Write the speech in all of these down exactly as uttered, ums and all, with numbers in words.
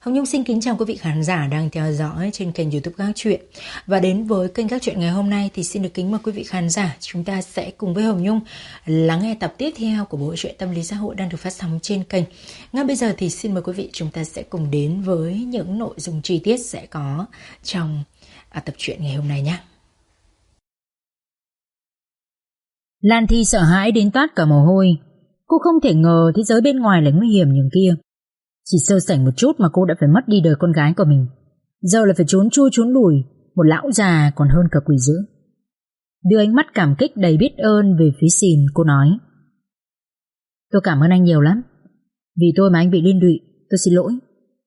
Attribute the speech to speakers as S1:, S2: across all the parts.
S1: Hồng Nhung xin kính chào quý vị khán giả đang theo dõi trên kênh YouTube Các Chuyện. Và đến với kênh Các Chuyện ngày hôm nay thì xin được kính mời quý vị khán giả, chúng ta sẽ cùng với Hồng Nhung lắng nghe tập tiếp theo của bộ truyện tâm lý xã hội đang được phát sóng trên kênh. Ngay bây giờ thì xin mời quý vị chúng ta sẽ cùng đến với những nội dung chi tiết sẽ có trong à, tập truyện ngày hôm nay nhé.
S2: Lan Thi sợ hãi đến toát cả mồ hôi. Cô không thể ngờ thế giới bên ngoài lại nguy hiểm như kia. Chỉ sơ sảnh một chút mà cô đã phải mất đi đời con gái của mình. Giờ là phải trốn chui trốn lùi, một lão già còn hơn cả quỷ dữ. Đưa ánh mắt cảm kích đầy biết ơn về phía Xin, cô nói: "Tôi cảm ơn anh nhiều lắm. Vì tôi mà anh bị liên lụy, tôi xin lỗi."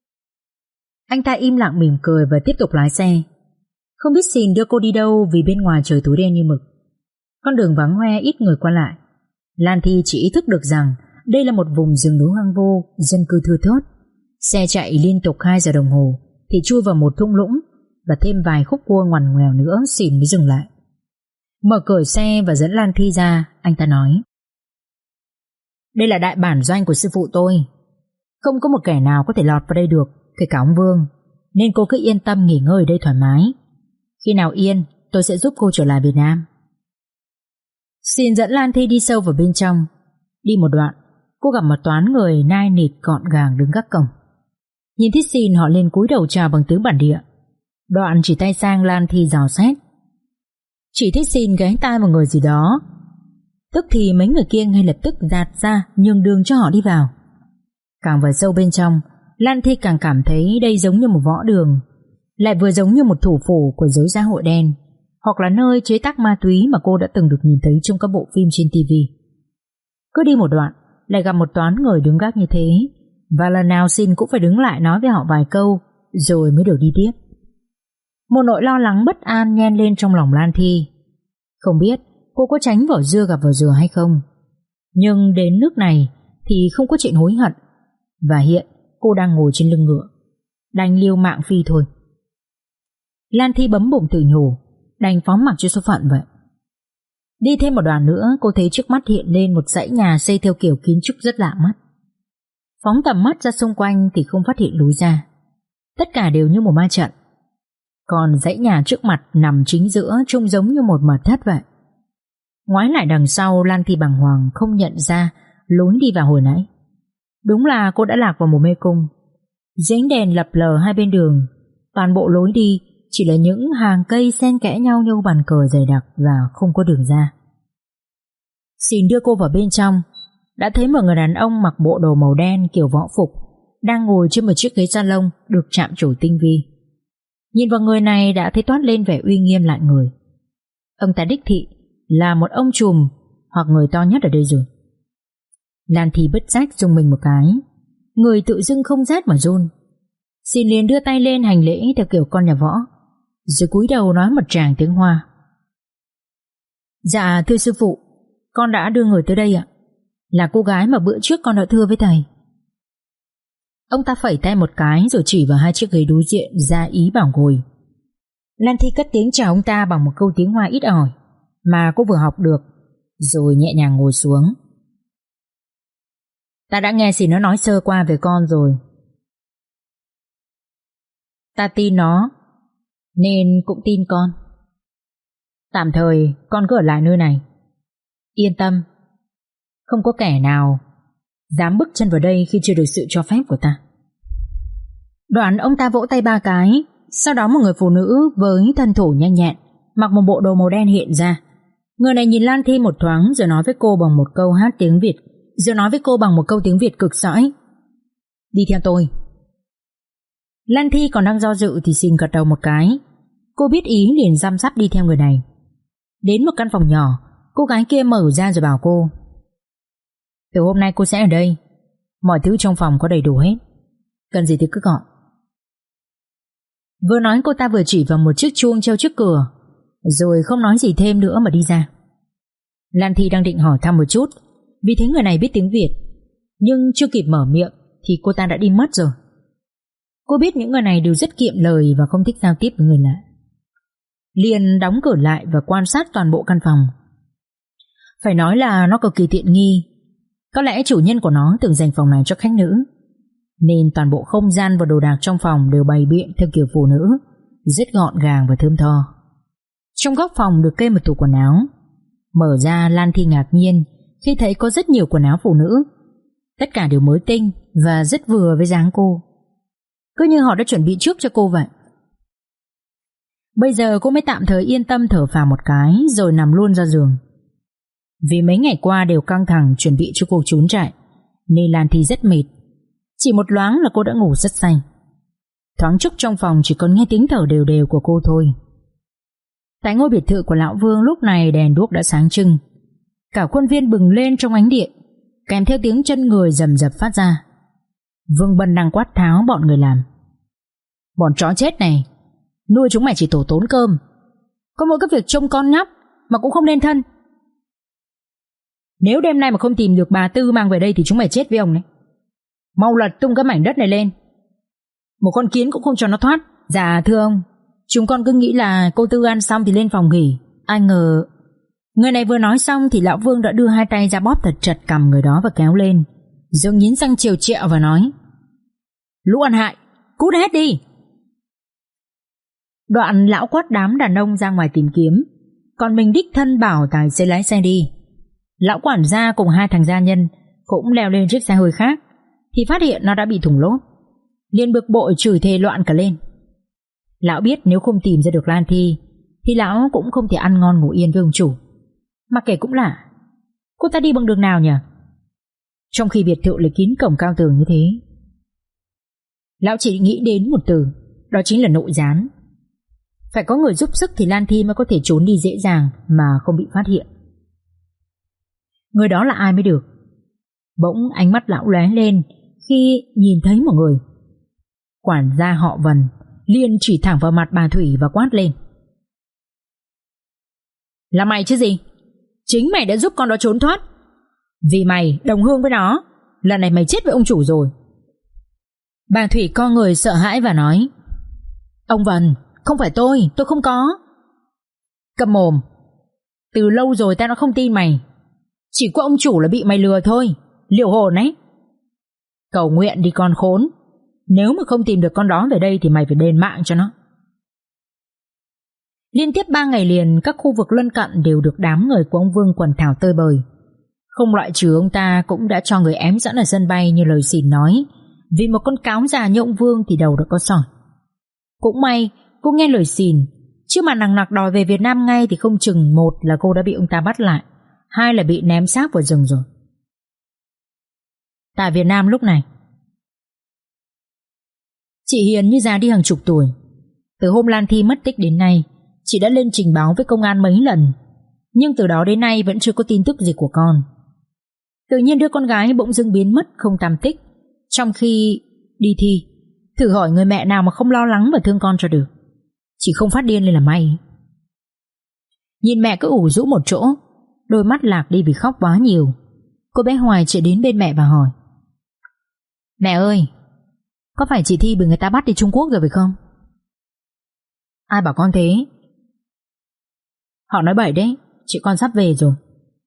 S2: Anh ta im lặng mỉm cười và tiếp tục lái xe. Không biết Xin đưa cô đi đâu vì bên ngoài trời tối đen như mực. Con đường vắng hoe ít người qua lại. Lan Thi chỉ ý thức được rằng đây là một vùng rừng núi hoang vu, dân cư thưa thớt. Xe chạy liên tục hai giờ đồng hồ thì chui vào một thung lũng, và thêm vài khúc cua ngoằn ngoèo nữa Xin mới dừng lại. Mở cửa xe và dẫn Lan Thi ra, anh ta nói: "Đây là đại bản doanh của sư phụ tôi. Không có một kẻ nào có thể lọt vào đây được, kể cả ông Vương. Nên cô cứ yên tâm nghỉ ngơi ở đây thoải mái. Khi nào yên, tôi sẽ giúp cô trở lại Việt Nam." Xin dẫn Lan Thi đi sâu vào bên trong. Đi một đoạn, cô gặp một toán người nai nịt gọn gàng đứng gác cổng. Nhìn thấy Xin, họ lên cúi đầu chào bằng tiếng bản địa. Đoạn chỉ tay sang Lan Thi dò xét. Chỉ thấy Xin ghé tai một người gì đó. Tức thì mấy người kia ngay lập tức dạt ra nhường đường cho họ đi vào. Càng vào sâu bên trong, Lan Thi càng cảm thấy đây giống như một võ đường, lại vừa giống như một thủ phủ của giới xã hội đen, hoặc là nơi chế tác ma túy mà cô đã từng được nhìn thấy trong các bộ phim trên ti vi. Cứ đi một đoạn lại gặp một toán người đứng gác như thế, và lần nào Xin cũng phải đứng lại nói với họ vài câu rồi mới được đi tiếp. Một nỗi lo lắng bất an nhen lên trong lòng Lan Thi. Không biết cô có tránh vỏ dưa gặp vỏ dừa hay không, nhưng đến nước này thì không có chuyện hối hận. Và hiện cô đang ngồi trên lưng ngựa, đành liều mạng phi thôi. Lan Thi bấm bụng tự nhủ, đành phóng mặc cho số phận vậy. Đi thêm một đoạn nữa, cô thấy trước mắt hiện lên một dãy nhà xây theo kiểu kiến trúc rất lạ mắt. Phóng tầm mắt ra xung quanh thì không phát hiện lối ra. Tất cả đều như một ma trận. Còn dãy nhà trước mặt nằm chính giữa trông giống như một mật thất vậy. Ngoái lại đằng sau, Lan Thi bàng hoàng không nhận ra lối đi vào hồi nãy. Đúng là cô đã lạc vào một mê cung. Dưới ánh đèn lập lờ hai bên đường, toàn bộ lối đi chỉ là những hàng cây xen kẽ nhau như bàn cờ dày đặc và không có đường ra. Xin đưa cô vào bên trong, đã thấy một người đàn ông mặc bộ đồ màu đen kiểu võ phục đang ngồi trên một chiếc ghế salon được chạm trổ tinh vi. Nhìn vào người này đã thấy toát lên vẻ uy nghiêm lạnh người. Ông ta đích thị là một ông trùm hoặc người to nhất ở đây rồi. Lan Thi bất giác rùng mình một cái, người tự dưng không rét mà run. Xin liền đưa tay lên hành lễ theo kiểu con nhà võ, rồi cúi đầu nói một tràng tiếng Hoa. "Dạ thưa sư phụ, con đã đưa người tới đây ạ. Là cô gái mà bữa trước con đã thưa với thầy." Ông ta phẩy tay một cái rồi chỉ vào hai chiếc ghế đối diện ra ý bảo ngồi. Lan Thi cất tiếng chào ông ta bằng một câu tiếng Hoa ít ỏi mà cô vừa học được, rồi nhẹ nhàng ngồi xuống. "Ta đã nghe gì nó nói sơ qua về con rồi. Ta tin nó, nên cũng tin con. Tạm thời con cứ ở lại nơi này. Yên tâm, không có kẻ nào dám bước chân vào đây khi chưa được sự cho phép của ta." Đoạn ông ta vỗ tay ba cái. Sau đó một người phụ nữ với thân thủ nhanh nhẹn, mặc một bộ đồ màu đen hiện ra. Người này nhìn Lan Thi một thoáng rồi nói với cô bằng một câu hát tiếng Việt Rồi nói với cô bằng một câu tiếng Việt cực sõi: "Đi theo tôi." Lan Thi còn đang do dự thì Xin gật đầu một cái. Cô biết ý liền răm rắp đi theo người này. Đến một căn phòng nhỏ, cô gái kia mở ra rồi bảo cô: "Từ hôm nay cô sẽ ở đây. Mọi thứ trong phòng có đầy đủ hết. Cần gì thì cứ gọi." Vừa nói cô ta vừa chỉ vào một chiếc chuông treo trước cửa, rồi không nói gì thêm nữa mà đi ra. Lan Thi đang định hỏi thăm một chút, vì thấy người này biết tiếng Việt, nhưng chưa kịp mở miệng thì cô ta đã đi mất rồi. Cô biết những người này đều rất kiệm lời và không thích giao tiếp với người lạ. Liền đóng cửa lại và quan sát toàn bộ căn phòng. Phải nói là nó cực kỳ tiện nghi. Có lẽ chủ nhân của nó từng dành phòng này cho khách nữ. nên toàn bộ không gian và đồ đạc trong phòng đều bày biện theo kiểu phụ nữ, rất gọn gàng và thơm tho. Trong góc phòng được kê một tủ quần áo. Mở ra, Lan Thi ngạc nhiên khi thấy có rất nhiều quần áo phụ nữ. Tất cả đều mới tinh và rất vừa với dáng cô, cứ như họ đã chuẩn bị trước cho cô vậy. Bây giờ cô mới tạm thời yên tâm thở phào một cái, rồi nằm luôn ra giường. Vì mấy ngày qua đều căng thẳng chuẩn bị cho cuộc trốn chạy, nên Lan Thi rất mệt. Chỉ một loáng là cô đã ngủ rất say. Thoáng chốc trong phòng chỉ còn nghe tiếng thở đều đều của cô thôi. Tại ngôi biệt thự của lão Vương lúc này đèn đuốc đã sáng trưng. Cả khuôn viên bừng lên trong ánh điện, kèm theo tiếng chân người rầm rập phát ra. Vương Bân đang quát tháo bọn người làm. Bọn chó chết này, nuôi chúng mày chỉ tổ tốn cơm, có mỗi cái việc trông con nhóc mà cũng không nên thân. Nếu đêm nay mà không tìm được bà Tư mang về đây thì chúng mày chết với ông đấy. Mau lật tung cái mảnh đất này lên, một con kiến cũng không cho nó thoát. Dạ thưa ông, chúng con cứ nghĩ là cô Tư ăn xong thì lên phòng nghỉ, ai ngờ. Người này vừa nói xong thì lão Vương đã đưa hai tay ra bóp thật chặt cằm người đó và kéo lên, rồi nghiến răng trèo trẹo và nói: Lũ ăn hại, cút hết đi. Đoạn lão quát đám đàn ông ra ngoài tìm kiếm, còn mình đích thân bảo tài xế lái xe đi. Lão quản gia cùng hai thằng gia nhân cũng leo lên chiếc xe hơi khác thì phát hiện nó đã bị thủng lốp, liền bực bội chửi thề loạn cả lên. Lão biết nếu không tìm ra được Lan Thi thì lão cũng không thể ăn ngon ngủ yên với ông chủ. Mà kể cũng lạ, cô ta đi bằng đường nào nhỉ? Trong khi biệt thự lại kín cổng cao tường như thế. Lão chỉ nghĩ đến một từ, đó chính là nội gián. Phải có người giúp sức thì Lan Thi mới có thể trốn đi dễ dàng mà không bị phát hiện. Người đó là ai mới được? Bỗng ánh mắt lão lóe lên khi nhìn thấy một người. Quản gia họ Vân liền chỉ thẳng vào mặt bà Thủy và quát lên: Là mày chứ gì? Chính mày đã giúp con đó trốn thoát. Vì mày đồng hương với nó, lần này mày chết với ông chủ rồi. Bà Thủy co người sợ hãi và nói: Ông Vân, không phải tôi, tôi không có. Câm mồm, từ lâu rồi tao đã không tin mày. Chỉ có ông chủ là bị mày lừa thôi, liều hồn ấy. Cầu nguyện đi con khốn, nếu mà không tìm được con đó về đây thì mày phải đền mạng cho nó. Liên tiếp ba ngày liền, các khu vực lân cận đều được đám người của ông Vương quần thảo tơi bời. Không loại trừ ông ta cũng đã cho người ém sẵn ở sân bay như lời xỉn nói, vì một con cáo già như ông Vương thì đầu đã có sỏi. Cũng may cô nghe lời xỉn, chứ mà nằng nặc đòi về Việt Nam ngay thì không chừng một là cô đã bị ông ta bắt lại, hai là bị ném xác vào rừng rồi. Tại Việt Nam lúc này, chị Hiền như già đi hàng chục tuổi. Từ hôm Lan Thi mất tích đến nay, chị đã lên trình báo với công an mấy lần, nhưng từ đó đến nay vẫn chưa có tin tức gì của con. Tự nhiên đứa con gái bỗng dưng biến mất không tăm tích, trong khi đi thi. Thử hỏi người mẹ nào mà không lo lắng và thương con cho được. Chị không phát điên lên là may. Nhìn mẹ cứ ủ rũ một chỗ, đôi mắt lạc đi vì khóc quá nhiều, cô bé Hoài chạy đến bên mẹ và hỏi: Mẹ ơi, có phải chị Thi bị người ta bắt đi Trung Quốc rồi phải không? Ai bảo con thế? Họ nói bậy đấy, chị con sắp về rồi.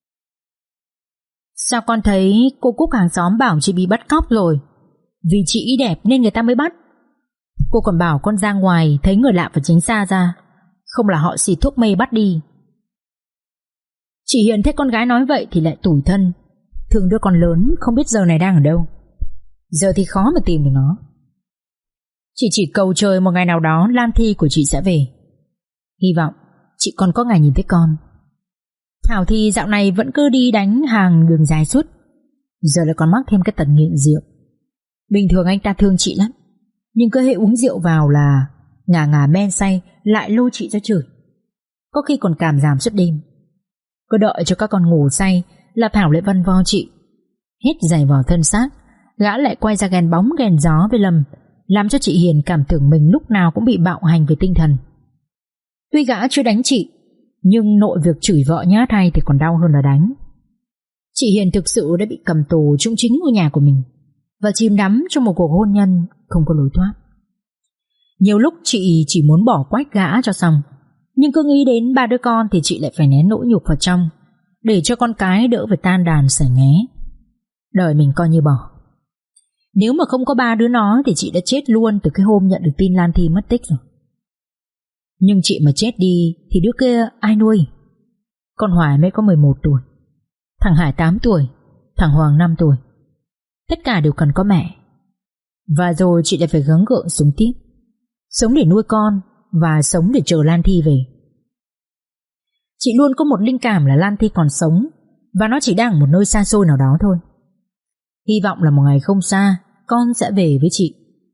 S2: Sao con thấy cô Cúc hàng xóm bảo chị bị bắt cóc rồi, vì chị ý đẹp nên người ta mới bắt. Cô còn bảo con ra ngoài thấy người lạ phải tránh xa ra, không là họ xịt thuốc mê bắt đi. Chị Hiền thấy con gái nói vậy thì lại tủi thân, thương đứa con lớn không biết giờ này đang ở đâu. Giờ thì khó mà tìm được nó. Chị chỉ cầu trời một ngày nào đó Lan Thi của chị sẽ về. Hy vọng chị còn có ngày nhìn thấy con. Thảo thì dạo này vẫn cứ đi đánh hàng đường dài suốt, giờ lại còn mắc thêm cái tật nghiện rượu. Bình thường anh ta thương chị lắm, nhưng cứ hệ uống rượu vào là ngà ngà men say lại lôi chị ra chửi, có khi còn cảm giảm suốt đêm. Cứ đợi cho các con ngủ say là Thảo lại vân vo chị. Hết giày vò thân xác, gã lại quay ra ghen bóng ghen gió với Lâm, làm cho chị Hiền cảm tưởng mình lúc nào cũng bị bạo hành về tinh thần. Tuy gã chưa đánh chị, nhưng nội việc chửi vợ nhát hay thì còn đau hơn là đánh. Chị Hiền thực sự đã bị cầm tù trong chính ngôi nhà của mình và chìm đắm trong một cuộc hôn nhân không có lối thoát. Nhiều lúc chị chỉ muốn bỏ quách gã cho xong, nhưng cứ nghĩ đến ba đứa con thì chị lại phải nén nỗi nhục vào trong, để cho con cái đỡ phải tan đàn sẻ nghé. Đời mình coi như bỏ. Nếu mà không có ba đứa nó thì chị đã chết luôn từ cái hôm nhận được tin Lan Thi mất tích rồi. Nhưng chị mà chết đi thì đứa kia ai nuôi? Con Hoài mới có mười một tuổi, thằng Hải tám tuổi, thằng Hoàng năm tuổi. Tất cả đều cần có mẹ. Và rồi chị lại phải gắng gượng sống tiếp, sống để nuôi con và sống để chờ Lan Thi về. Chị luôn có một linh cảm là Lan Thi còn sống và nó chỉ đang ở một nơi xa xôi nào đó thôi. Hy vọng là một ngày không xa con sẽ về với chị.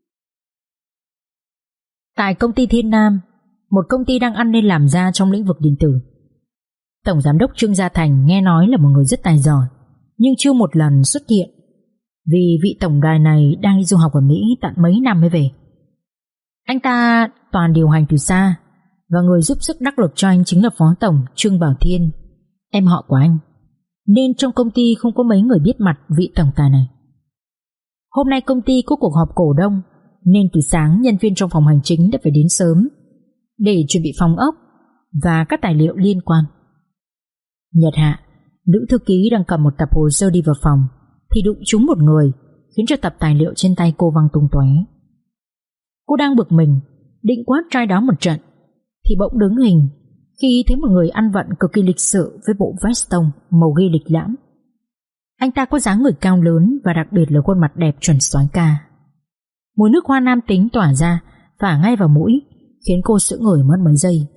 S2: Tại công ty Thiên Nam, một công ty đang ăn nên làm ra trong lĩnh vực điện tử, Tổng giám đốc Trương Gia Thành nghe nói là một người rất tài giỏi, nhưng chưa một lần xuất hiện, vì vị tổng đài này đang đi du học ở Mỹ tận mấy năm mới về. Anh ta toàn điều hành từ xa, và người giúp sức đắc lực cho anh chính là Phó Tổng Trương Bảo Thiên, em họ của anh, nên trong công ty không có mấy người biết mặt vị tổng tài này. Hôm nay công ty có cuộc họp cổ đông, nên từ sáng nhân viên trong phòng hành chính đã phải đến sớm để chuẩn bị phòng ốc và các tài liệu liên quan. Nhật Hạ, nữ thư ký đang cầm một tập hồ sơ đi vào phòng thì đụng trúng một người, khiến cho tập tài liệu trên tay cô văng tung tóe. Cô đang bực mình, định quát trai đó một trận thì bỗng đứng hình khi thấy một người ăn vận cực kỳ lịch sự với bộ vest tông màu ghi lịch lãm. Anh ta có dáng người cao lớn và đặc biệt là khuôn mặt đẹp chuẩn soái ca. Mùi nước hoa nam tính tỏa ra phả ngay vào mũi, khiến cô sững người mất mấy giây.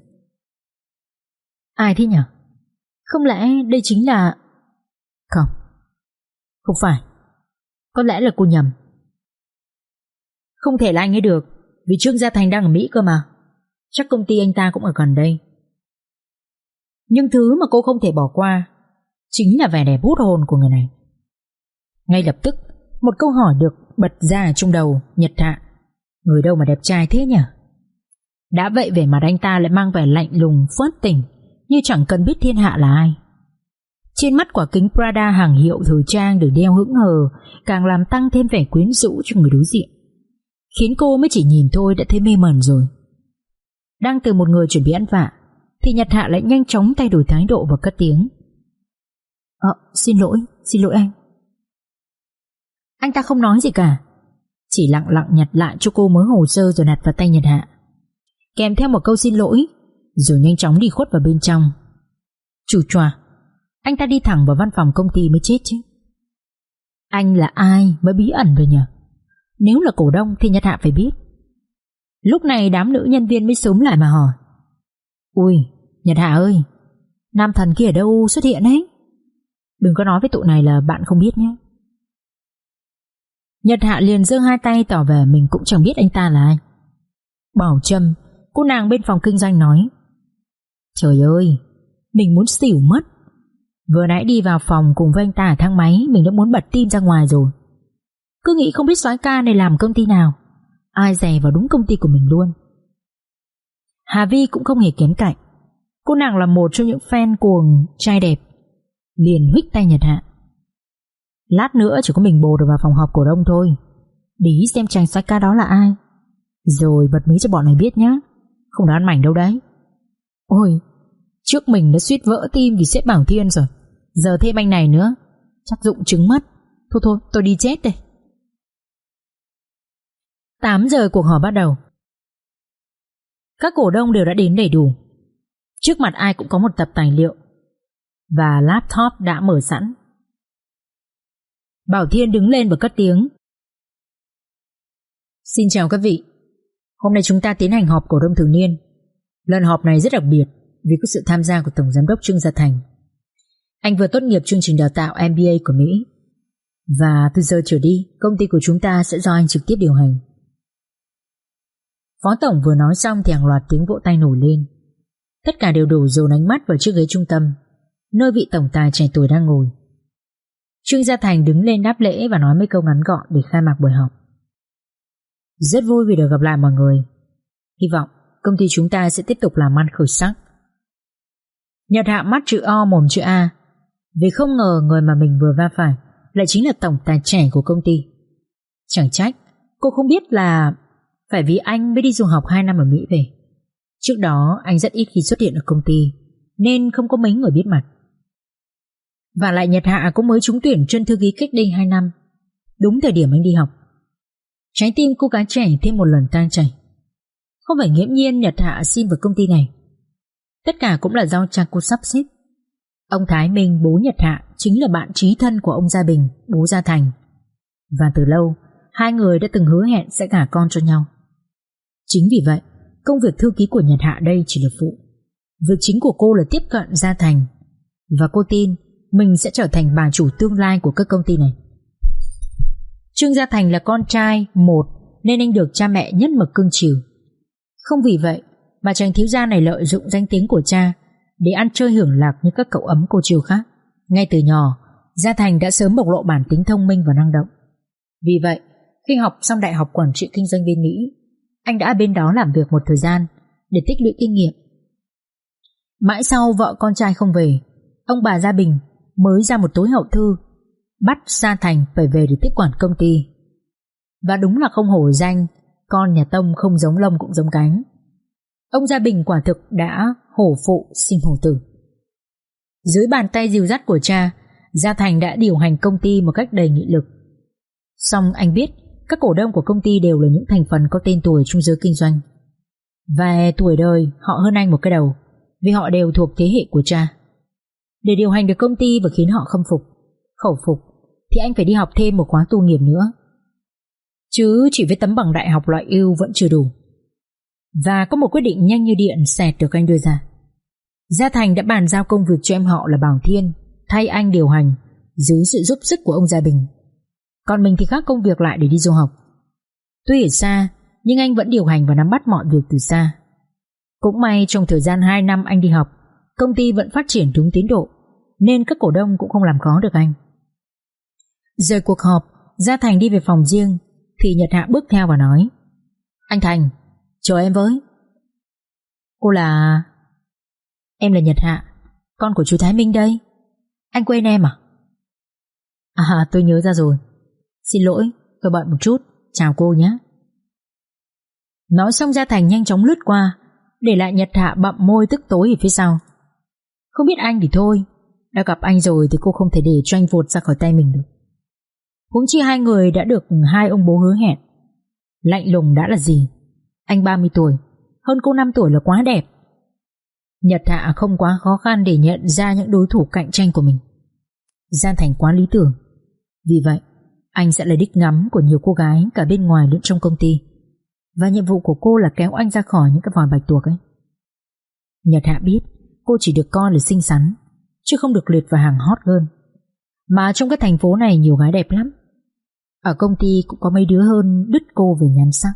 S2: Ai thế nhỉ? Không lẽ đây chính là... Không, không phải. Có lẽ là cô nhầm. Không thể là anh ấy được, vì Trương Gia Thành đang ở Mỹ cơ mà. Chắc công ty anh ta cũng ở gần đây. Nhưng thứ mà cô không thể bỏ qua chính là vẻ đẹp hút hồn của người này. Ngay lập tức, một câu hỏi được bật ra trong đầu Nhật Hạ. Người đâu mà đẹp trai thế nhỉ? Đã vậy vẻ mặt anh ta lại mang vẻ lạnh lùng phớt tỉnh, như chẳng cần biết thiên hạ là ai. Trên mắt quả kính Prada hàng hiệu thời trang được đeo hững hờ càng làm tăng thêm vẻ quyến rũ cho người đối diện, khiến cô mới chỉ nhìn thôi đã thấy mê mẩn rồi. Đang từ một người chuẩn bị ăn vạ thì Nhật Hạ lại nhanh chóng thay đổi thái độ và cất tiếng. Ờ, xin lỗi, xin lỗi anh. Anh ta không nói gì cả, chỉ lặng lặng nhặt lại cho cô mớ hồ sơ rồi đặt vào tay Nhật Hạ, kèm theo một câu xin lỗi, rồi nhanh chóng đi khuất vào bên trong. Chù chòa, anh ta đi thẳng vào văn phòng công ty mới chết chứ. Anh là ai mới bí ẩn rồi nhỉ? Nếu là cổ đông thì Nhật Hạ phải biết. Lúc này đám nữ nhân viên mới xúm lại mà hỏi. Ui, Nhật Hạ ơi, nam thần kia ở đâu xuất hiện ấy? Đừng có nói với tụi này là bạn không biết nhé. Nhật Hạ liền giơ hai tay tỏ vẻ mình cũng chẳng biết anh ta là ai. Bảo Trâm, cô nàng bên phòng kinh doanh nói. Trời ơi, mình muốn xỉu mất. Vừa nãy đi vào phòng cùng với anh ta ở thang máy, mình đã muốn bật tim ra ngoài rồi. Cứ nghĩ không biết soái ca này làm công ty nào, ai dè vào đúng công ty của mình luôn. Hà Vi cũng không hề kém cạnh. Cô nàng là một trong những fan cuồng trai đẹp, liền huých tay Nhật Hạ. Lát nữa chỉ có mình bồ được vào phòng họp cổ đông thôi. Để ý xem chàng soái ca đó là ai, rồi bật mí cho bọn này biết nhá. Không đã ăn mảnh đâu đấy. Ôi, trước mình đã suýt vỡ tim vì sếp Bảo Thiên rồi, giờ thêm anh này nữa, chắc dụng chứng mất. Thôi thôi, tôi đi chết đây. Tám giờ cuộc họp bắt đầu. Các cổ đông đều đã đến đầy đủ. Trước mặt ai cũng có một tập tài liệu và laptop đã mở sẵn. Bảo Thiên đứng lên và cất tiếng. Xin chào các vị. Hôm nay chúng ta tiến hành họp cổ đông thường niên. Lần họp này rất đặc biệt vì có sự tham gia của Tổng Giám đốc Trương Gia Thành. Anh vừa tốt nghiệp chương trình đào tạo em bê a của Mỹ, và từ giờ trở đi công ty của chúng ta sẽ do anh trực tiếp điều hành. Phó Tổng vừa nói xong thì hàng loạt tiếng vỗ tay nổi lên. Tất cả đều đổ dồn ánh mắt vào chiếc ghế trung tâm, nơi vị tổng tài trẻ tuổi đang ngồi. Trương Gia Thành đứng lên đáp lễ và nói mấy câu ngắn gọn để khai mạc buổi họp. Rất vui vì được gặp lại mọi người. Hy vọng công ty chúng ta sẽ tiếp tục làm ăn khởi sắc. Nhật Hạ mắt chữ O mồm chữ A, vì không ngờ người mà mình vừa va phải lại chính là tổng tài trẻ của công ty. Chẳng trách cô không biết là phải vì anh mới đi du học hai năm ở Mỹ về. Trước đó anh rất ít khi xuất hiện ở công ty, nên không có mấy người biết mặt. Và lại Nhật Hạ cũng mới trúng tuyển chân thư ký cách đây hai năm, đúng thời điểm anh đi học, Trái tim cô gái trẻ thêm một lần tan chảy. Không phải nghiễm nhiên Nhật Hạ xin vào công ty này. Tất cả cũng là do cha cô sắp xếp. Ông Thái Minh, bố Nhật Hạ, chính là bạn chí thân của ông Gia Bình, bố Gia Thành. Và từ lâu, hai người đã từng hứa hẹn sẽ gả con cho nhau. Chính vì vậy, công việc thư ký của Nhật Hạ đây chỉ là phụ. Việc chính của cô là tiếp cận Gia Thành. Và cô tin mình sẽ trở thành bà chủ tương lai của các công ty này. Trương Gia Thành là con trai một nên anh được cha mẹ nhất mực cưng chiều. Không vì vậy mà chàng thiếu gia này lợi dụng danh tiếng của cha để ăn chơi hưởng lạc như các cậu ấm cô chiều khác. Ngay từ nhỏ, Gia Thành đã sớm bộc lộ bản tính thông minh và năng động. Vì vậy, khi học xong đại học quản trị kinh doanh bên Mỹ, anh đã bên đó làm việc một thời gian để tích lũy kinh nghiệm. Mãi sau vợ con trai không về, ông bà Gia Bình mới ra một tối hậu thư bắt Gia Thành phải về để tiếp quản công ty. Và đúng là không hổ danh con nhà Tông không giống lông cũng giống cánh. Ông Gia Bình quả thực đã hổ phụ sinh hổ tử. Dưới bàn tay dìu dắt của cha, Gia Thành đã điều hành công ty một cách đầy nghị lực. Song anh biết các cổ đông của công ty đều là những thành phần có tên tuổi trong giới kinh doanh. Và tuổi đời họ hơn anh một cái đầu, vì họ đều thuộc thế hệ của cha. Để điều hành được công ty và khiến họ khâm phục, khẩu phục, thì anh phải đi học thêm một khóa tu nghiệp nữa. Chứ chỉ với tấm bằng đại học loại ưu vẫn chưa đủ. Và có một quyết định nhanh như điện xẹt được anh đưa ra. Gia Thành đã bàn giao công việc cho em họ là Bảo Thiên thay anh điều hành dưới sự giúp sức của ông Gia Bình. Còn mình thì khác công việc lại để đi du học. Tuy ở xa, nhưng anh vẫn điều hành và nắm bắt mọi việc từ xa. Cũng may trong thời gian hai năm anh đi học, công ty vẫn phát triển đúng tiến độ, nên các cổ đông cũng không làm khó được anh. Rời cuộc họp, Gia Thành đi về phòng riêng, thì Nhật Hạ bước theo và nói: Anh Thành, chờ em với. Cô là... Em là Nhật Hạ, con của chú Thái Minh đây. Anh quên em à? À, tôi nhớ ra rồi. Xin lỗi, tôi bận một chút. Chào cô nhé. Nói xong Gia Thành nhanh chóng lướt qua, để lại Nhật Hạ bặm môi tức tối ở phía sau. Không biết anh thì thôi, đã gặp anh rồi thì cô không thể để cho anh vụt ra khỏi tay mình được. Huống chi hai người đã được hai ông bố hứa hẹn. Lạnh lùng đã là gì, anh ba mươi tuổi, hơn cô năm tuổi là quá đẹp. Nhật Hạ không quá khó khăn để nhận ra những đối thủ cạnh tranh của mình. Gia Thành quá lý tưởng, vì vậy anh sẽ là đích ngắm của nhiều cô gái cả bên ngoài lẫn trong công ty. Và nhiệm vụ của cô là kéo anh ra khỏi những cái vòi bạch tuộc ấy. Nhật Hạ biết cô chỉ được coi là xinh xắn, chứ không được liệt vào hàng hot hơn. Mà trong cái thành phố này nhiều gái đẹp lắm. Ở công ty cũng có mấy đứa hơn đứt cô về nhan sắc.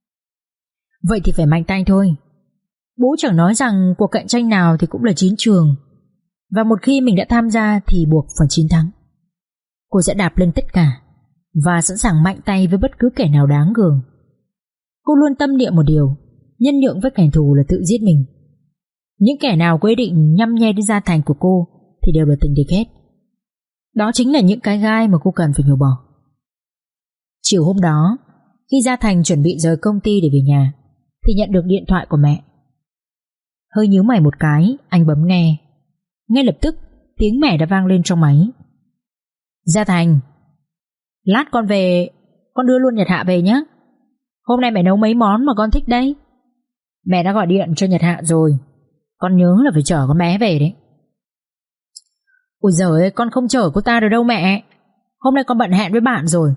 S2: Vậy thì phải mạnh tay thôi. Bố chẳng nói rằng cuộc cạnh tranh nào thì cũng là chiến trường, và một khi mình đã tham gia thì buộc phải chiến thắng. Cô sẽ đạp lên tất cả và sẵn sàng mạnh tay với bất cứ kẻ nào đáng gờm. Cô luôn tâm niệm một điều: nhân nhượng với kẻ thù là tự giết mình. Những kẻ nào quyết định nhăm nhe đến Gia Thành của cô thì đều là tình địch hết. Đó chính là những cái gai mà cô cần phải nhổ bỏ. Chiều hôm đó, khi Gia Thành chuẩn bị rời công ty để về nhà, thì nhận được điện thoại của mẹ. Hơi nhíu mày một cái, anh bấm nghe. Ngay lập tức tiếng mẹ đã vang lên trong máy. Gia Thành, lát con về, con đưa luôn Nhật Hạ về nhé. Hôm nay mẹ nấu mấy món mà con thích đấy. Mẹ đã gọi điện cho Nhật Hạ rồi, con nhớ là phải chở con bé về đấy. Ôi giời ơi, con không chở cô ta được đâu mẹ. Hôm nay con bận hẹn với bạn rồi.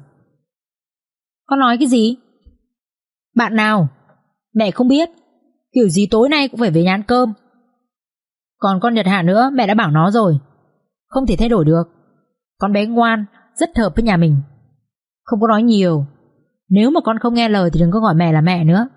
S2: Con nói cái gì? Bạn nào? Mẹ không biết. Kiểu gì tối nay cũng phải về nhà ăn cơm. Còn con Nhật Hạ nữa, mẹ đã bảo nó rồi, không thể thay đổi được. Con bé ngoan, rất hợp với nhà mình. Không có nói nhiều. Nếu mà con không nghe lời thì đừng có gọi mẹ là mẹ nữa.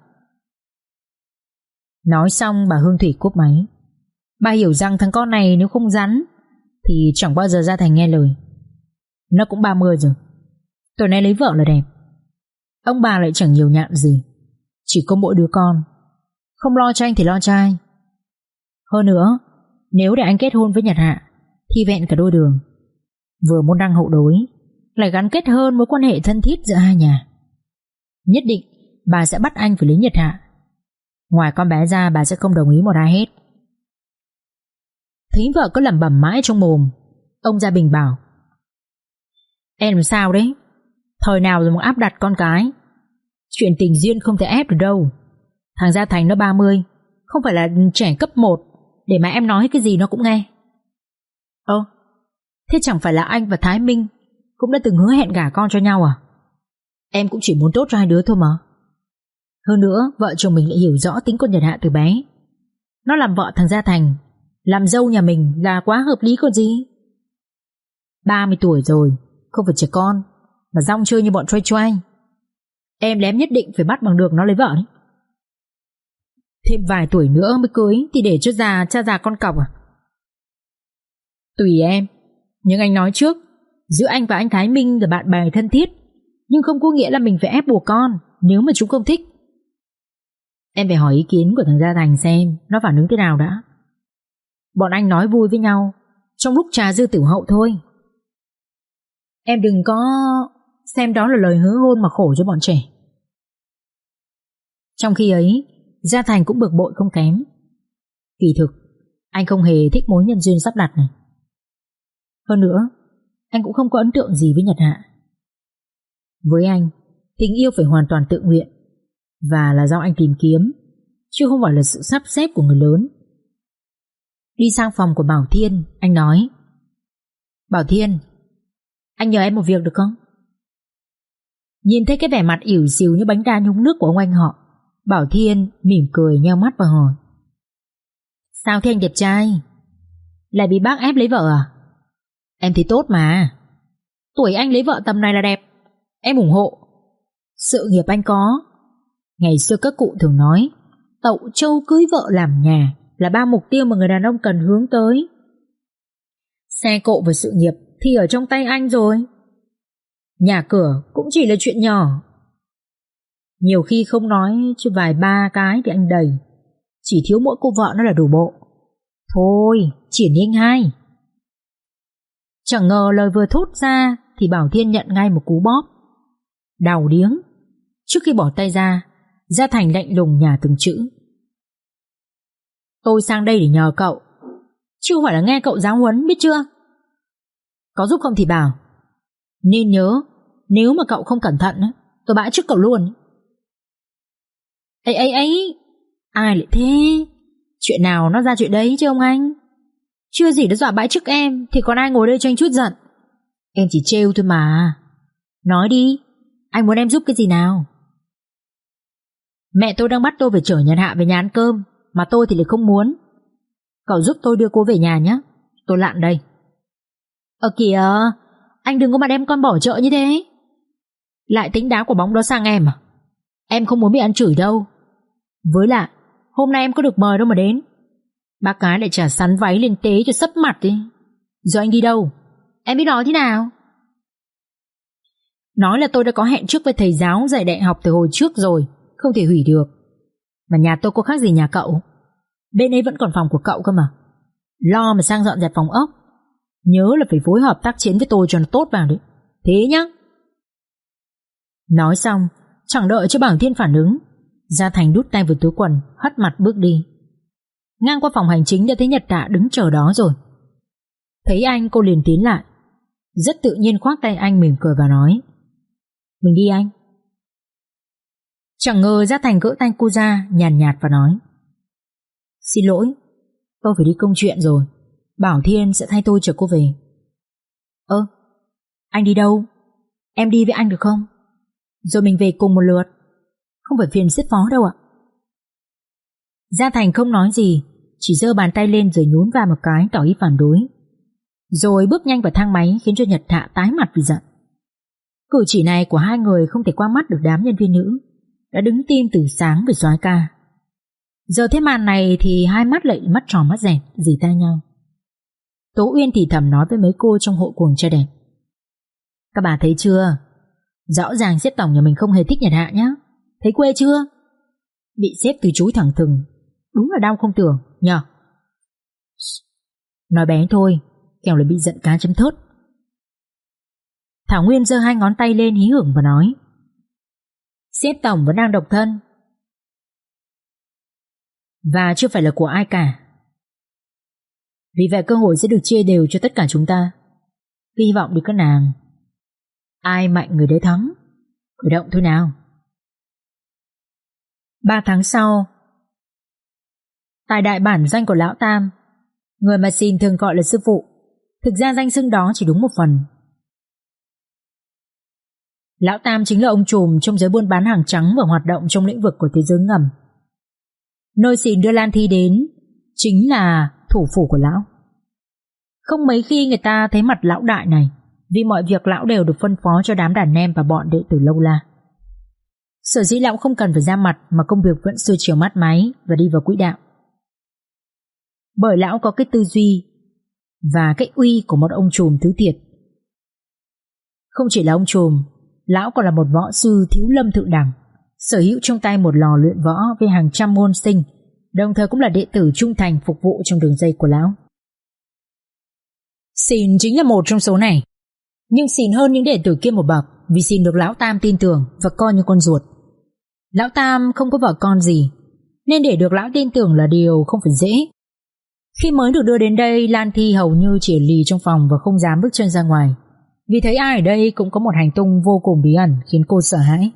S2: Nói xong bà Hương Thủy cúp máy. Bà hiểu rằng thằng con này nếu không rắn thì chẳng bao giờ Gia Thành nghe lời. Nó cũng ba mươi rồi, tuổi này lấy vợ là đẹp. Ông bà lại chẳng nhiều nhạn gì, chỉ có mỗi đứa con. Không lo cho anh thì lo cho ai. Hơn nữa, nếu để anh kết hôn với Nhật Hạ thì vẹn cả đôi đường. Vừa môn đăng hậu đối, lại gắn kết hơn mối quan hệ thân thiết giữa hai nhà. Nhất định bà sẽ bắt anh phải lấy Nhật Hạ. Ngoài con bé ra bà sẽ không đồng ý một ai hết. Thấy vợ cứ lẩm bẩm mãi trong mồm, ông Gia Bình bảo: Em làm sao đấy? Thời nào rồi mà áp đặt con cái? Chuyện tình duyên không thể ép được đâu. Thằng Gia Thành nó ba mươi, không phải là trẻ cấp một để mà em nói cái gì nó cũng nghe. Ơ, thế chẳng phải là anh và Thái Minh cũng đã từng hứa hẹn gả con cho nhau à? Em cũng chỉ muốn tốt cho hai đứa thôi mà. Hơn nữa, vợ chồng mình lại hiểu rõ tính con Nhật Hạ từ bé. Nó làm vợ thằng Gia Thành, làm dâu nhà mình là quá hợp lý còn gì. Ba mươi tuổi rồi, không phải trẻ con, mà rong chơi như bọn choai choai. Em lém nhất định phải bắt bằng được nó lấy vợ đấy. Thêm vài tuổi nữa mới cưới thì để cho già cha già con cọc à? Tùy em, nhưng anh nói trước, giữa anh và anh Thái Minh là bạn bè thân thiết, nhưng không có nghĩa là mình phải ép buộc con nếu mà chúng không thích. Em phải hỏi ý kiến của thằng Gia Thành xem nó phản ứng thế nào đã. Bọn anh nói vui với nhau trong lúc trà dư tiểu hậu thôi. Em đừng có xem đó là lời hứa hôn mà khổ cho bọn trẻ. Trong khi ấy, Gia Thành cũng bực bội không kém. Kỳ thực, anh không hề thích mối nhân duyên sắp đặt này. Hơn nữa, anh cũng không có ấn tượng gì với Nhật Hạ. Với anh, tình yêu phải hoàn toàn tự nguyện, và là do anh tìm kiếm, chứ không phải là sự sắp xếp của người lớn. Đi sang phòng của Bảo Thiên, anh nói: Bảo Thiên, anh nhờ em một việc được không? Nhìn thấy cái vẻ mặt ỉu xìu như bánh đa nhúng nước của ông anh họ, Bảo Thiên mỉm cười nheo mắt và hỏi: Sao thế anh đẹp trai? Lại bị bác ép lấy vợ à? Em thì tốt mà. Tuổi anh lấy vợ tầm này là đẹp, em ủng hộ. Sự nghiệp anh có. Ngày xưa các cụ thường nói tậu trâu cưới vợ làm nhà là ba mục tiêu mà người đàn ông cần hướng tới. Xe cộ và sự nghiệp thì ở trong tay anh rồi. Nhà cửa cũng chỉ là chuyện nhỏ. Nhiều khi không nói chứ vài ba cái thì anh đầy. Chỉ thiếu mỗi cô vợ nó là đủ bộ. Thôi, triển đi anh hai. Chẳng ngờ lời vừa thốt ra thì Bảo Thiên nhận ngay một cú bóp. Đau điếng. Trước khi bỏ tay ra, Gia Thành lạnh lùng nhả từng chữ: Tôi sang đây để nhờ cậu, chứ không phải là nghe cậu giáo huấn, biết chưa? Có giúp không thì bảo. Nên nhớ, nếu mà cậu không cẩn thận, tôi bãi chức cậu luôn. Ấy ấy ấy, ai lại thế? Chuyện nào nó ra chuyện đấy chứ ông anh? Chưa gì đã dọa bãi chức em thì còn ai ngồi đây cho anh chút giận. Em chỉ trêu thôi mà. Nói đi, anh muốn em giúp cái gì nào? Mẹ tôi đang bắt tôi phải chở Nhật Hạ về nhà ăn cơm, mà tôi thì lại không muốn. Cậu giúp tôi đưa cô về nhà nhé. Tôi lạn đây. Ờ kìa, anh đừng có mà đem con bỏ chợ như thế. Lại tính đá quả bóng đó sang em à? Em không muốn bị ăn chửi đâu. Với lại, hôm nay em có được mời đâu mà đến. Bác gái lại trả sắn váy lên tế cho sấp mặt đi. Rồi anh đi đâu? Em biết nói thế nào? Nói là tôi đã có hẹn trước với thầy giáo dạy đại học từ hồi trước rồi, không thể hủy được. Mà nhà tôi có khác gì nhà cậu. Bên ấy vẫn còn phòng của cậu cơ mà. Lo mà sang dọn dẹp phòng ốc. Nhớ là phải phối hợp tác chiến với tôi cho nó tốt vào đấy. Thế nhá. Nói xong, chẳng đợi cho Bảo Thiên phản ứng, Gia Thành đút tay vào túi quần, hất mặt bước đi. Ngang qua phòng hành chính đã thấy Nhật Tạ đứng chờ đó rồi. Thấy anh, cô liền tiến lại, rất tự nhiên khoác tay anh, mỉm cười và nói: Mình đi anh. Chẳng ngờ Gia Thành gỡ tay cô ra, nhàn nhạt, nhạt và nói: Xin lỗi, tôi phải đi công chuyện rồi. Bảo Thiên sẽ thay tôi chở cô về. Ơ, anh đi đâu? Em đi với anh được không? Rồi mình về cùng một lượt, không phải phiền sếp phó đâu ạ. Gia Thành không nói gì, chỉ giơ bàn tay lên rồi nhún vào một cái tỏ ý phản đối, rồi bước nhanh vào thang máy, khiến cho Nhật Hạ tái mặt vì giận. Cử chỉ này của hai người không thể qua mắt được đám nhân viên nữ đã đứng tim từ sáng về soái ca. Giờ thế màn này thì hai mắt lại mắt tròn mắt dẹt, dì tai nhau. Tố Uyên thì thầm nói với mấy cô trong hội cuồng trai đẹp: Các bà thấy chưa? Rõ ràng sếp tổng nhà mình không hề thích Nhật Hạ nhá. Thấy quê chưa? Bị sếp từ chối thẳng thừng, đúng là đau không tưởng nhờ. Nói bé thôi, kẻo lại bị giận cá chấm thớt. Thảo Nguyên giơ hai ngón tay lên hí hửng và nói: Sếp tổng vẫn đang độc thân, và chưa phải là của ai cả. Vì vậy cơ hội sẽ được chia đều cho tất cả chúng ta. Hy vọng đi các nàng. Ai mạnh người đấy thắng. Khởi động thôi nào. Ba tháng sau, tại đại bản doanh của lão Tam, người mà Xin thường gọi là sư phụ, thực ra danh xưng đó chỉ đúng một phần. Lão Tam chính là ông trùm trong giới buôn bán hàng trắng và hoạt động trong lĩnh vực của thế giới ngầm. Nơi Xin đưa Lan Thi đến chính là thủ phủ của lão. Không mấy khi người ta thấy mặt lão đại này, vì mọi việc lão đều được phân phó cho đám đàn em và bọn đệ tử lâu la. Sở dĩ lão không cần phải ra mặt mà công việc vẫn xuôi chiều mát máy và đi vào quỹ đạo. Bởi lão có cái tư duy và cái uy của một ông trùm thứ thiệt. Không chỉ là ông trùm, lão còn là một võ sư thiếu lâm thượng đẳng, sở hữu trong tay một lò luyện võ với hàng trăm môn sinh, đồng thời cũng là đệ tử trung thành phục vụ trong đường dây của lão. Xin chính là một trong số này, nhưng Xin hơn những đệ tử kia một bậc, vì Xin được lão Tam tin tưởng và coi như con ruột. Lão Tam không có vợ con gì, nên để được lão tin tưởng là điều không phải dễ. Khi mới được đưa đến đây, Lan Thi hầu như chỉ lì trong phòng và không dám bước chân ra ngoài, vì thấy ai ở đây cũng có một hành tung vô cùng bí ẩn khiến cô sợ hãi.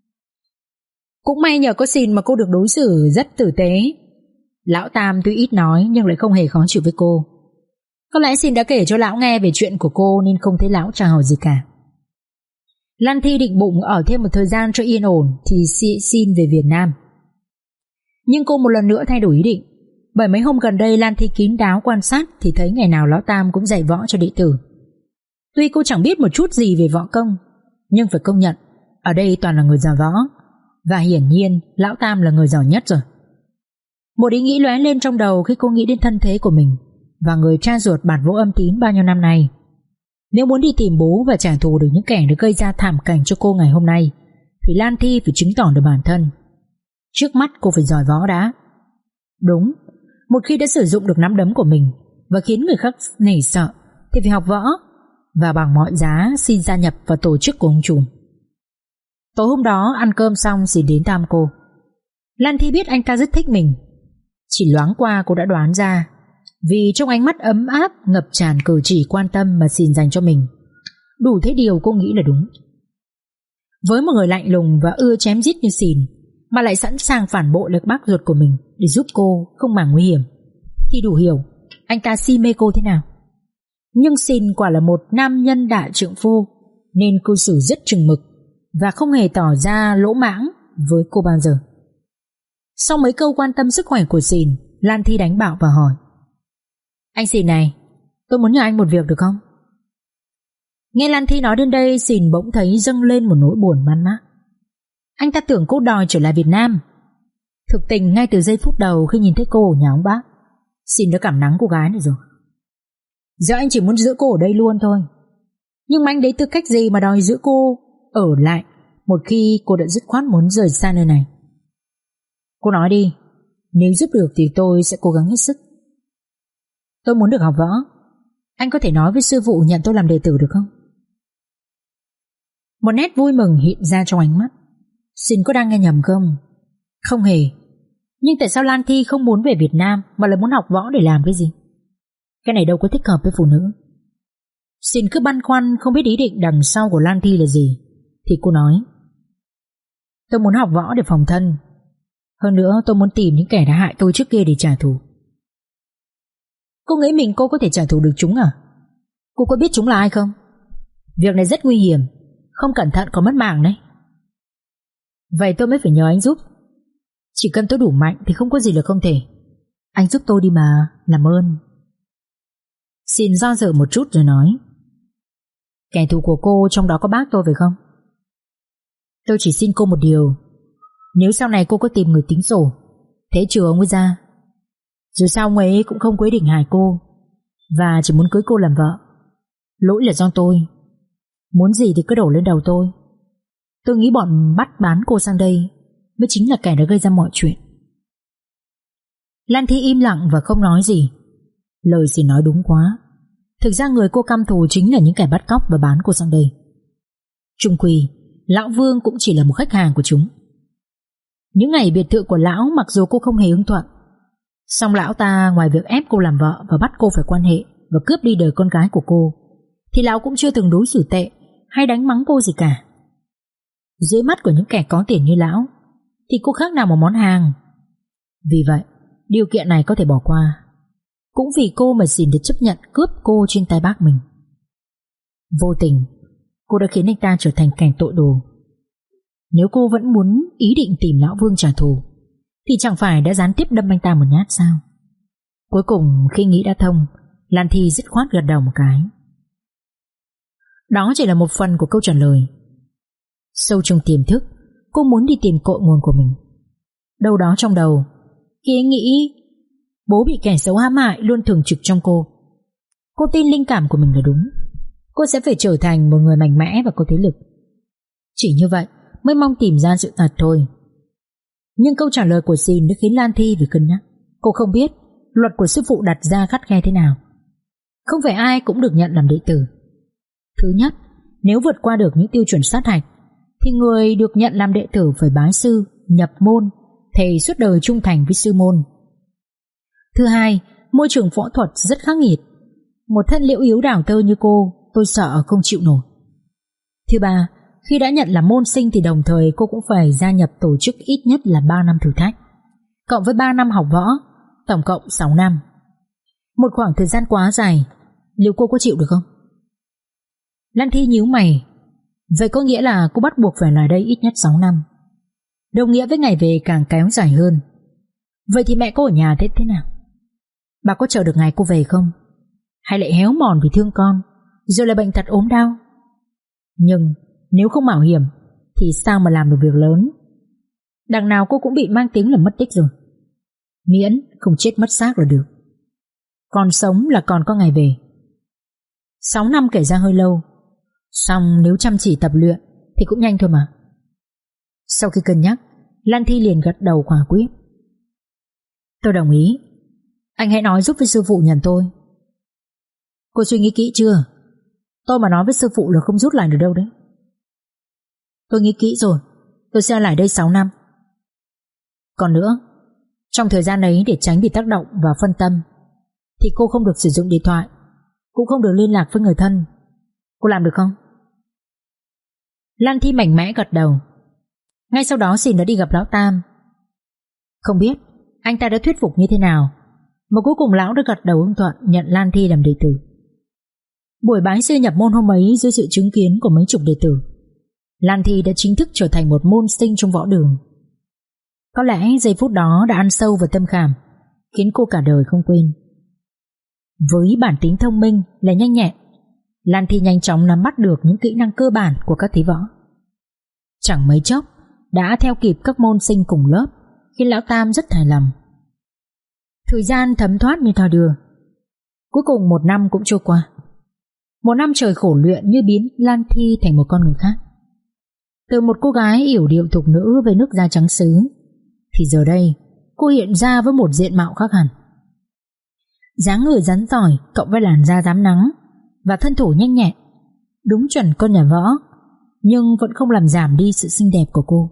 S2: Cũng may nhờ có Xin mà cô được đối xử rất tử tế. Lão Tam tuy ít nói nhưng lại không hề khó chịu với cô. Có lẽ Xin đã kể cho lão nghe về chuyện của cô nên không thấy lão chào hỏi gì cả. Lan Thi định bụng ở thêm một thời gian cho yên ổn thì xin về Việt Nam. Nhưng cô một lần nữa thay đổi ý định, bởi mấy hôm gần đây Lan Thi kín đáo quan sát thì thấy ngày nào lão Tam cũng dạy võ cho đệ tử. Tuy cô chẳng biết một chút gì về võ công, nhưng phải công nhận ở đây toàn là người giỏi võ, và hiển nhiên lão Tam là người giỏi nhất rồi. Một ý nghĩ lóe lên trong đầu khi cô nghĩ đến thân thế của mình và người cha ruột Bạt Vô Âm Tín bao nhiêu năm nay. Nếu muốn đi tìm bố và trả thù được những kẻ đã gây ra thảm cảnh cho cô ngày hôm nay, thì Lan Thi phải chứng tỏ được bản thân. Trước mắt cô phải giỏi võ đã. Đúng, một khi đã sử dụng được nắm đấm của mình và khiến người khác nể sợ thì phải học võ và bằng mọi giá xin gia nhập vào tổ chức của ông trùm. Tối hôm đó ăn cơm xong Xin đến thăm cô. Lan Thi biết anh ta rất thích mình. Chỉ loáng qua cô đã đoán ra, vì trong ánh mắt ấm áp ngập tràn cử chỉ quan tâm mà Xin dành cho mình, đủ thấy điều cô nghĩ là đúng. Với một người lạnh lùng và ưa chém giết như Xin, mà lại sẵn sàng phản bội lực bác ruột của mình để giúp cô không màng nguy hiểm, thì đủ hiểu anh ta si mê cô thế nào. Nhưng Xin quả là một nam nhân đại trượng phu, nên cư xử rất chừng mực và không hề tỏ ra lỗ mãng với cô bao giờ. Sau mấy câu quan tâm sức khỏe của Xin, Lan Thi đánh bạo và hỏi: Anh Xin này, tôi muốn nhờ anh một việc được không? Nghe Lan Thi nói đến đây, Xin bỗng thấy dâng lên một nỗi buồn man mác. Anh ta tưởng cô đòi trở lại Việt Nam. Thực tình ngay từ giây phút đầu khi nhìn thấy cô ở nhà ông bác, Xin đã cảm nắng cô gái này rồi. Giờ anh chỉ muốn giữ cô ở đây luôn thôi. Nhưng mà anh đấy tư cách gì mà đòi giữ cô ở lại một khi cô đã dứt khoát muốn rời xa nơi này? Cô nói đi, nếu giúp được thì tôi sẽ cố gắng hết sức. Tôi muốn được học võ. Anh có thể nói với sư phụ nhận tôi làm đệ tử được không? Một nét vui mừng hiện ra trong ánh mắt. Xin có đang nghe nhầm không? Không hề. Nhưng tại sao Lan Thi không muốn về Việt Nam mà lại muốn học võ để làm cái gì? Cái này đâu có thích hợp với phụ nữ. Xin cứ băn khoăn không biết ý định đằng sau của Lan Thi là gì, thì cô nói: Tôi muốn học võ để phòng thân. Hơn nữa tôi muốn tìm những kẻ đã hại tôi trước kia để trả thù. Cô nghĩ mình cô có thể trả thù được chúng à? Cô có biết chúng là ai không? Việc này rất nguy hiểm, không cẩn thận có mất mạng đấy. Vậy tôi mới phải nhờ anh giúp. Chỉ cần tôi đủ mạnh thì không có gì là không thể. Anh giúp tôi đi mà, làm ơn. Xin do dự một chút rồi nói: Kẻ thù của cô trong đó có bác tôi phải không? Tôi chỉ xin cô một điều. Nếu sau này cô có tìm người tính sổ, thế trừ ông ấy ra. Dù sao ông ấy cũng không có ý định hại cô, và chỉ muốn cưới cô làm vợ. Lỗi là do tôi. Muốn gì thì cứ đổ lên đầu tôi. Tôi nghĩ bọn bắt bán cô sang đây mới chính là kẻ đã gây ra mọi chuyện. Lan Thi im lặng và không nói gì. Lời Xin nói đúng quá. Thực ra người cô căm thù chính là những kẻ bắt cóc và bán cô sang đây. Chung quy, lão Vương cũng chỉ là một khách hàng của chúng. Những ngày biệt thự của lão mặc dù cô không hề ưng thuận, song lão ta ngoài việc ép cô làm vợ và bắt cô phải quan hệ và cướp đi đời con gái của cô, thì lão cũng chưa từng đối xử tệ hay đánh mắng cô gì cả. Dưới mắt của những kẻ có tiền như lão, thì cô khác nào một món hàng. Vì vậy, điều kiện này có thể bỏ qua. Cũng vì cô mà Xin đã chấp nhận cướp cô trên tay bác mình. Vô tình, cô đã khiến anh ta trở thành kẻ tội đồ. Nếu cô vẫn muốn ý định tìm lão Vương trả thù, thì chẳng phải đã gián tiếp đâm anh ta một nhát sao? Cuối cùng khi nghĩ đã thông, Lan Thi dứt khoát gật đầu một cái. Đó chỉ là một phần của câu trả lời. Sâu trong tiềm thức, cô muốn đi tìm cội nguồn của mình. Đâu đó trong đầu, khi ấy nghĩ bố bị kẻ xấu hãm hại luôn thường trực trong cô. Cô tin linh cảm của mình là đúng. Cô sẽ phải trở thành một người mạnh mẽ và có thế lực. Chỉ như vậy mới mong tìm ra sự thật thôi. Nhưng câu trả lời của Xin đã khiến Lan Thi phải cân nhắc. Cô không biết luật của sư phụ đặt ra khắt khe thế nào. Không phải ai cũng được nhận làm đệ tử. Thứ nhất, nếu vượt qua được những tiêu chuẩn sát hạch, thì người được nhận làm đệ tử phải bái sư, nhập môn, thề suốt đời trung thành với sư môn. Thứ hai, môi trường võ thuật rất khắc nghiệt. Một thân liễu yếu đào tơ như cô, tôi sợ không chịu nổi. Thứ ba, khi đã nhận làm môn sinh thì đồng thời cô cũng phải gia nhập tổ chức ít nhất là ba năm thử thách, cộng với ba năm học võ, tổng cộng sáu năm. Một khoảng thời gian quá dài, liệu cô có chịu được không? Lan Thi nhíu mày. Vậy có nghĩa là cô bắt buộc phải ở đây ít nhất sáu năm, đồng nghĩa với ngày về càng kéo dài hơn. Vậy thì mẹ cô ở nhà thế thế nào? Bà có chờ được ngày cô về không? Hay lại héo mòn vì thương con, rồi lại bệnh tật ốm đau? Nhưng nếu không mạo hiểm thì sao mà làm được việc lớn? Đằng nào cô cũng bị mang tiếng là mất tích rồi. Miễn không chết mất xác là được. Còn sống là còn có ngày về. Sáu năm kể ra hơi lâu, song nếu chăm chỉ tập luyện thì cũng nhanh thôi mà. Sau khi cân nhắc, Lan Thi liền gật đầu quả quyết. Tôi đồng ý. Anh hãy nói giúp với sư phụ nhận tôi. Cô suy nghĩ kỹ chưa? Tôi mà nói với sư phụ là không rút lại được đâu đấy. Tôi nghĩ kỹ rồi. Tôi sẽ ở lại đây sáu năm. Còn nữa, trong thời gian ấy để tránh bị tác động và phân tâm, thì cô không được sử dụng điện thoại, cũng không được liên lạc với người thân. Cô làm được không? Lan Thi mạnh mẽ gật đầu. Ngay sau đó Xin đã đi gặp lão Tam. Không biết anh ta đã thuyết phục như thế nào mà cuối cùng lão đã gật đầu ưng thuận nhận Lan Thi làm đệ tử. Buổi bái sư nhập môn hôm ấy dưới sự chứng kiến của mấy chục đệ tử, Lan Thi đã chính thức trở thành một môn sinh trong võ đường. Có lẽ giây phút đó đã ăn sâu vào tâm khảm, khiến cô cả đời không quên. Với bản tính thông minh là nhanh nhẹn, Lan Thi nhanh chóng nắm bắt được những kỹ năng cơ bản của các thí võ. Chẳng mấy chốc đã theo kịp các môn sinh cùng lớp, khiến lão Tam rất hài lòng. Thời gian thấm thoát như thoi đưa. Cuối cùng một năm cũng trôi qua. Một năm trời khổ luyện như biến Lan Thi thành một con người khác. Từ một cô gái yểu điệu thục nữ với nước da trắng sứ, thì giờ đây cô hiện ra với một diện mạo khác hẳn. Dáng người rắn giỏi cộng với làn da rám nắng và thân thủ nhanh nhẹn, đúng chuẩn con nhà võ, nhưng vẫn không làm giảm đi sự xinh đẹp của cô.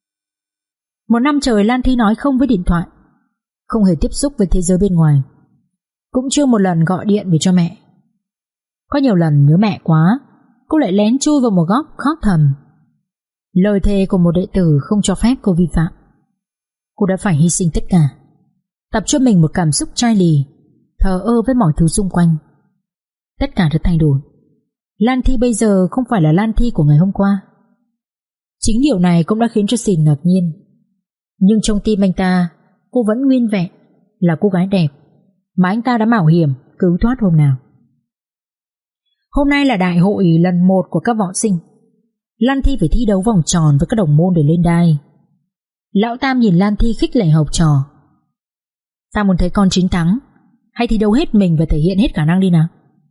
S2: Một năm trời Lan Thi nói không với điện thoại, không hề tiếp xúc với thế giới bên ngoài, cũng chưa một lần gọi điện về cho mẹ. Có nhiều lần nhớ mẹ quá, cô lại lén chui vào một góc khóc thầm. Lời thề của một đệ tử không cho phép cô vi phạm. Cô đã phải hy sinh tất cả, tập cho mình một cảm xúc chai lì, thờ ơ với mọi thứ xung quanh. Tất cả đã thay đổi. Lan Thi bây giờ không phải là Lan Thi của ngày hôm qua. Chính điều này cũng đã khiến cho Xin ngạc nhiên. Nhưng trong tim anh ta, cô vẫn nguyên vẹn là cô gái đẹp mà anh ta đã mạo hiểm cứu thoát hôm nào. Hôm nay là đại hội lần một của các võ sinh. Lan Thi phải thi đấu vòng tròn với các đồng môn để lên đai. Lão Tam nhìn Lan Thi khích lệ học trò. Ta muốn thấy con chiến thắng, hay thi đấu hết mình và thể hiện hết khả năng đi nào.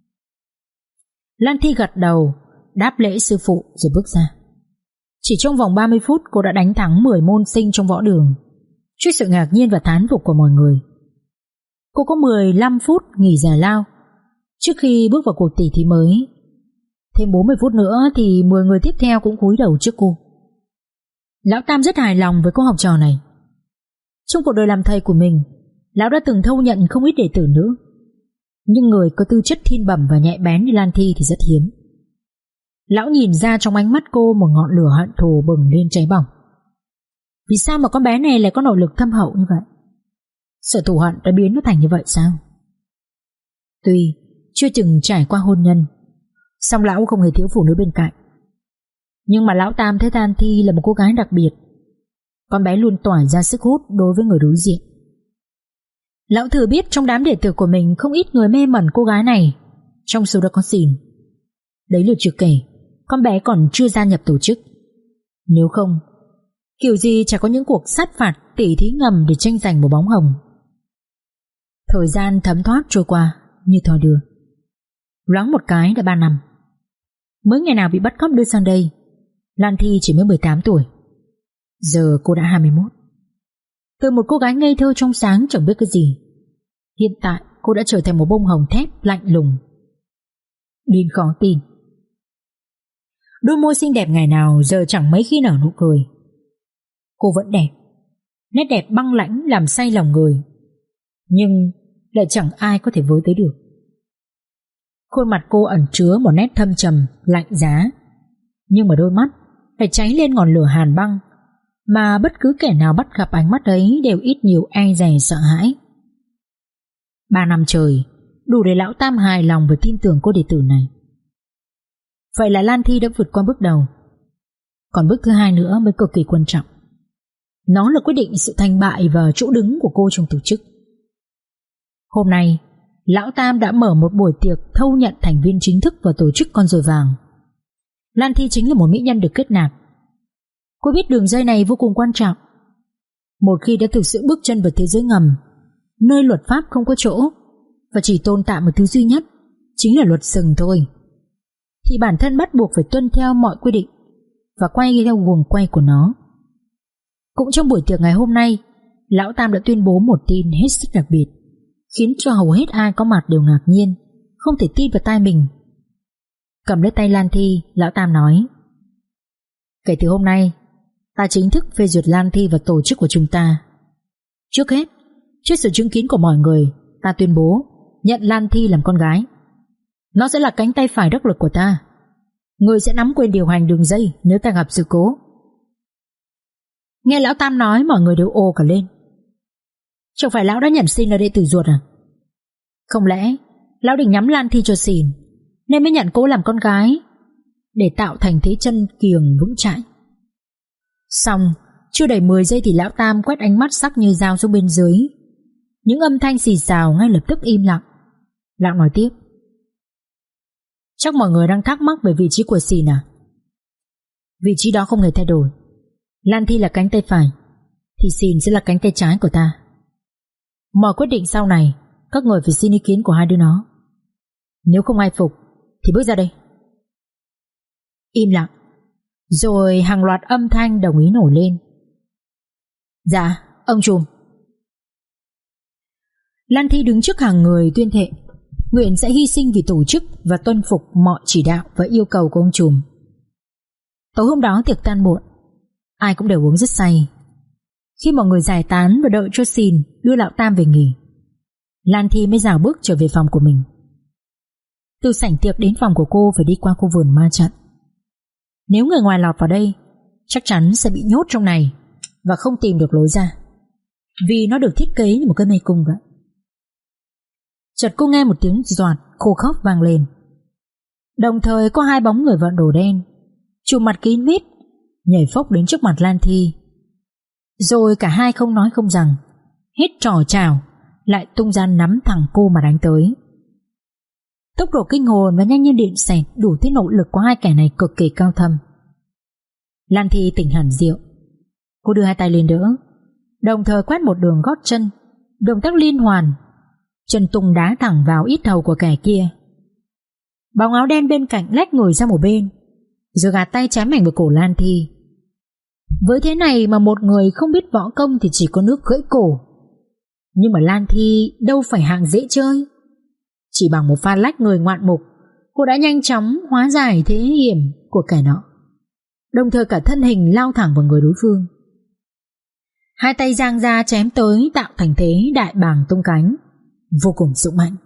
S2: Lan Thi gật đầu, đáp lễ sư phụ rồi bước ra. Chỉ trong vòng ba mươi phút cô đã đánh thắng mười môn sinh trong võ đường, trước sự ngạc nhiên và thán phục của mọi người. Cô có mười lăm phút nghỉ giải lao trước khi bước vào cuộc tỉ thí mới. Thêm bốn mươi phút nữa thì mười người tiếp theo cũng cúi đầu trước cô. Lão Tam rất hài lòng với cô học trò này. Trong cuộc đời làm thầy của mình, lão đã từng thâu nhận không ít đệ tử nữ, nhưng người có tư chất thiên bẩm và nhạy bén như Lan Thi thì rất hiếm. Lão nhìn ra trong ánh mắt cô một ngọn lửa hận thù bừng lên cháy bỏng. Vì sao mà con bé này lại có nội lực thâm hậu như vậy? Sự thù hận đã biến nó thành như vậy sao? Tuy chưa từng trải qua hôn nhân, song lão không hề thiếu phụ nữ bên cạnh. Nhưng mà lão Tam thấy Lan Thi là một cô gái đặc biệt. Con bé luôn tỏa ra sức hút đối với người đối diện. Lão thừa biết trong đám đệ tử của mình không ít người mê mẩn cô gái này, trong số đó có Xìn. Đấy là chưa kể con bé còn chưa gia nhập tổ chức. Nếu không, kiểu gì chả có những cuộc sát phạt tỉ thí ngầm để tranh giành một bóng hồng. Thời gian thấm thoát trôi qua như thoi đưa. Loáng một cái đã ba năm. Mới ngày nào bị bắt cóc đưa sang đây, Lan Thi chỉ mới mười tám tuổi. Giờ cô đã hai mươi mốt. Từ một cô gái ngây thơ trong sáng chẳng biết cái gì, hiện tại cô đã trở thành một bông hồng thép lạnh lùng đến khó tin. Đôi môi xinh đẹp ngày nào giờ chẳng mấy khi nở nụ cười. Cô vẫn đẹp, nét đẹp băng lãnh làm say lòng người, nhưng lại chẳng ai có thể với tới được. Khuôn mặt cô ẩn chứa một nét thâm trầm, lạnh giá, nhưng mà đôi mắt lại cháy lên ngọn lửa hàn băng, mà bất cứ kẻ nào bắt gặp ánh mắt ấy đều ít nhiều e dè sợ hãi. Ba năm trời đủ để lão Tam hài lòng và tin tưởng cô đệ tử này. Vậy là Lan Thi đã vượt qua bước đầu. Còn bước thứ hai nữa mới cực kỳ quan trọng. Nó là quyết định sự thành bại và chỗ đứng của cô trong tổ chức. Hôm nay, lão Tam đã mở một buổi tiệc thâu nhận thành viên chính thức vào tổ chức Con Ruồi Vàng. Lan Thi chính là một mỹ nhân được kết nạp. Cô biết đường dây này vô cùng quan trọng. Một khi đã thực sự bước chân vào thế giới ngầm, nơi luật pháp không có chỗ và chỉ tồn tại một thứ duy nhất, chính là luật sừng thôi, thì bản thân bắt buộc phải tuân theo mọi quy định và quay theo guồng quay của nó. Cũng trong buổi tiệc ngày hôm nay, lão Tam đã tuyên bố một tin hết sức đặc biệt, khiến cho hầu hết ai có mặt đều ngạc nhiên, không thể tin vào tai mình. Cầm lấy tay Lan Thi, lão Tam nói: Kể từ hôm nay, ta chính thức phê duyệt Lan Thi vào tổ chức của chúng ta. Trước hết, trước sự chứng kiến của mọi người, ta tuyên bố nhận Lan Thi làm con gái. Nó sẽ là cánh tay phải đắc lực của ta. Người sẽ nắm quyền điều hành đường dây nếu ta gặp sự cố. Nghe lão Tam nói, mọi người đều ồ cả lên. Chẳng phải lão đã nhận Xìn là đệ tử ruột à? Không lẽ lão định nhắm Lan Thi cho Xìn nên mới nhận cô làm con gái, để tạo thành thế chân kiềng vững chãi? Xong, chưa đầy mười giây thì lão Tam quét ánh mắt sắc như dao xuống bên dưới. Những âm thanh xì xào ngay lập tức im lặng. Lão nói tiếp: Chắc mọi người đang thắc mắc về vị trí của Xìn à? Vị trí đó không hề thay đổi. Lan Thi là cánh tay phải, thì Xìn sẽ là cánh tay trái của ta. Mọi quyết định sau này các người phải xin ý kiến của hai đứa nó. Nếu không ai phục thì bước ra đây. Im lặng. Rồi hàng loạt âm thanh đồng ý nổi lên. Dạ, ông trùm. Lan Thi đứng trước hàng người tuyên thệ nguyện sẽ hy sinh vì tổ chức và tuân phục mọi chỉ đạo và yêu cầu của ông trùm. Tối hôm đó tiệc tan muộn, ai cũng đều uống rất say. Khi mọi người giải tán và đợi cho Xìn đưa lão Tam về nghỉ, Lan Thi mới rảo bước trở về phòng của mình. Từ sảnh tiệc đến phòng của cô phải đi qua khu vườn ma trận. Nếu người ngoài lọt vào đây, chắc chắn sẽ bị nhốt trong này và không tìm được lối ra, vì nó được thiết kế như một cái mê cung vậy. Chợt cô nghe một tiếng doạt khô khốc vang lên. Đồng thời có hai bóng người vận đồ đen, trùm mặt kín mít, nhảy phốc đến trước mặt Lan Thi. Rồi cả hai không nói không rằng, hết trò chào lại tung ra nắm thẳng cô mà đánh tới. Tốc độ kinh hồn và nhanh như điện xẹt đủ thấy nội lực của hai kẻ này cực kỳ cao thâm. Lan Thi tỉnh hẳn rượu. Cô đưa hai tay lên đỡ, đồng thời quét một đường gót chân, động tác liên hoàn, chân tung đá thẳng vào yết hầu của kẻ kia. Bóng áo đen bên cạnh lách người ra một bên, rồi gạt tay chém mạnh vào cổ Lan Thi. Với thế này mà một người không biết võ công thì chỉ có nước gãy cổ. Nhưng mà Lan Thi đâu phải hạng dễ chơi. Chỉ bằng một pha lách người ngoạn mục, cô đã nhanh chóng hóa giải thế hiểm của kẻ nọ, đồng thời cả thân hình lao thẳng vào người đối phương. Hai tay giang ra chém tới, tạo thành thế đại bàng tung cánh, vô cùng dũng mãnh.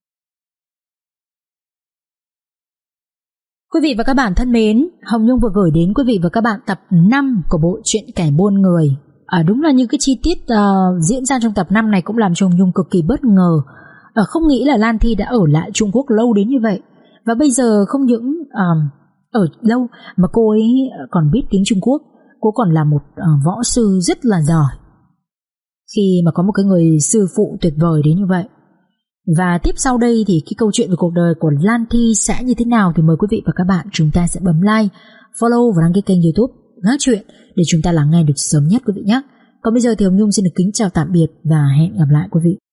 S2: Quý vị và các bạn thân mến, Hồng Nhung vừa gửi đến quý vị và các bạn tập năm của bộ truyện Kẻ Buôn Người. À, đúng là những cái chi tiết uh, diễn ra trong tập năm này cũng làm cho Hồng Nhung cực kỳ bất ngờ. À, không nghĩ là Lan Thi đã ở lại Trung Quốc lâu đến như vậy. Và bây giờ không những uh, ở lâu mà cô ấy còn biết tiếng Trung Quốc. Cô còn là một uh, võ sư rất là giỏi, khi mà có một cái người sư phụ tuyệt vời đến như vậy. Và tiếp sau đây thì cái câu chuyện về cuộc đời của Lan Thi sẽ như thế nào thì mời quý vị và các bạn chúng ta sẽ bấm like, follow và đăng ký kênh YouTube Gác Chuyện để chúng ta lắng nghe được sớm nhất quý vị nhé. Còn bây giờ thì Hồng Nhung xin được kính chào tạm biệt và hẹn gặp lại quý vị.